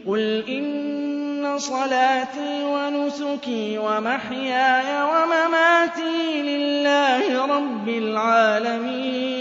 قُلْ إِنَّ صَلَاتِي وَنُسُكِي وَمَحْيَايَ وَمَمَاتِي لِلَّهِ رَبِّ الْعَالَمِينَ